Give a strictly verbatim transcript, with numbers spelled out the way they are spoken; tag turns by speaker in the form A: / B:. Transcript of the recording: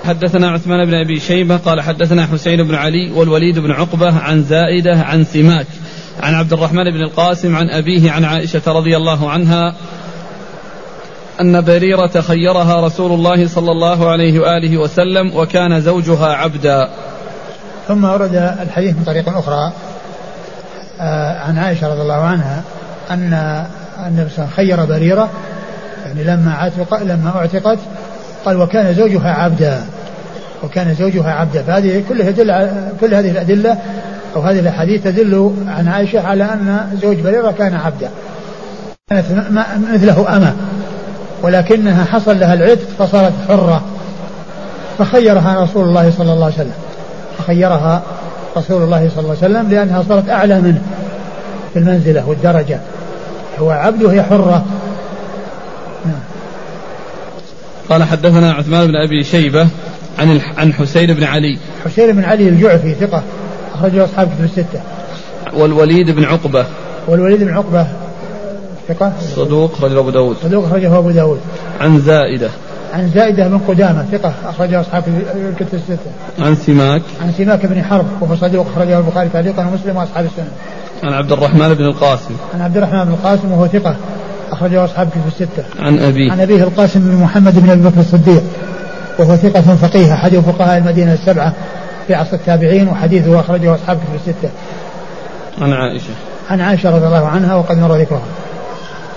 A: حدثنا عثمان بن أبي شيبة قال حدثنا حسين بن علي والوليد بن عقبة عن زائدة عن سماك عن عبد الرحمن بن القاسم عن أبيه عن عائشة رضي الله عنها أن بريرة خيرها رسول الله صلى الله عليه وآله وسلم وكان زوجها عبدا.
B: ثم ورد الحديث من طريق أخرى عن عائشة رضي الله عنها أن النبي صلى الله عليه وسلم خير بريرة يعني لما اعتق لما اعتقت قال وكان زوجها عبدا وكان زوجها عبدا. فهذه كلها يدل كل هذه الأدلة أو هذه الأحاديث تدل عن عائشة على أن زوج بريرة كان عبدا كانت مثله أمة ولكنها حصل لها العتق فصارت حرة فخيرها رسول الله صلى الله عليه وسلم فخيرها رسول الله صلى الله عليه وسلم لأنها صارت أعلى منه في المنزلة والدرجة هو عبد وهي حرة.
A: قال حدثنا عثمان بن أبي شيبة عن عن حسين بن علي
B: حسين بن علي الجعفي ثقة أخرجه أصحاب كتب الستة.
A: والوليد بن عقبة
B: والوليد بن عقبة ثقة
A: صدوق أخرجه أبو داود
B: صدوق أخرجه أبو داود.
A: عن زائدة
B: عن زائدة بن قدامة ثقة أخرجه أصحاب كتب الستة.
A: عن سماك
B: عن سماك بن حرب وهو صدوق أخرجه البخاري تعليقا ومسلم وأصحاب السنة.
A: عن عبد الرحمن بن القاسم
B: عن عبد الرحمن بن القاسم وهو ثقة أخرجه أصحاب كتب الستة.
A: عن أبيه
B: عن أبيه القاسم بن محمد بن أبي بكر الصديق وهو ثقة فقيه أحد فقهاء المدينة السبعة في عصر التابعين وحديثه أخرجه أصحاب كتب الستة.
A: عن عائشة
B: عن عائشة رضي الله عنها وقد مر ذكرها.